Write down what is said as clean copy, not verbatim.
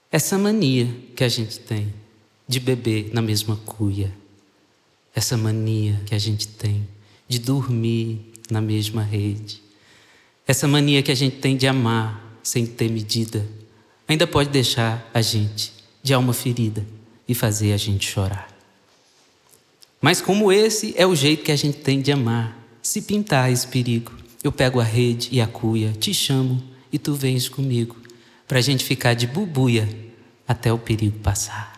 Essa mania que a gente tem de beber na mesma cuia, essa mania que a gente tem de dormir na mesma rede, essa mania que a gente tem de amar sem ter medida, ainda pode deixar a gente de alma ferida e fazer a gente chorar. Mas como esse é o jeito que a gente tem de amar, se pintar esse perigo, eu pego a rede e a cuia, te chamo e tu vens comigo, pra gente ficar de bubuia até o perigo passar.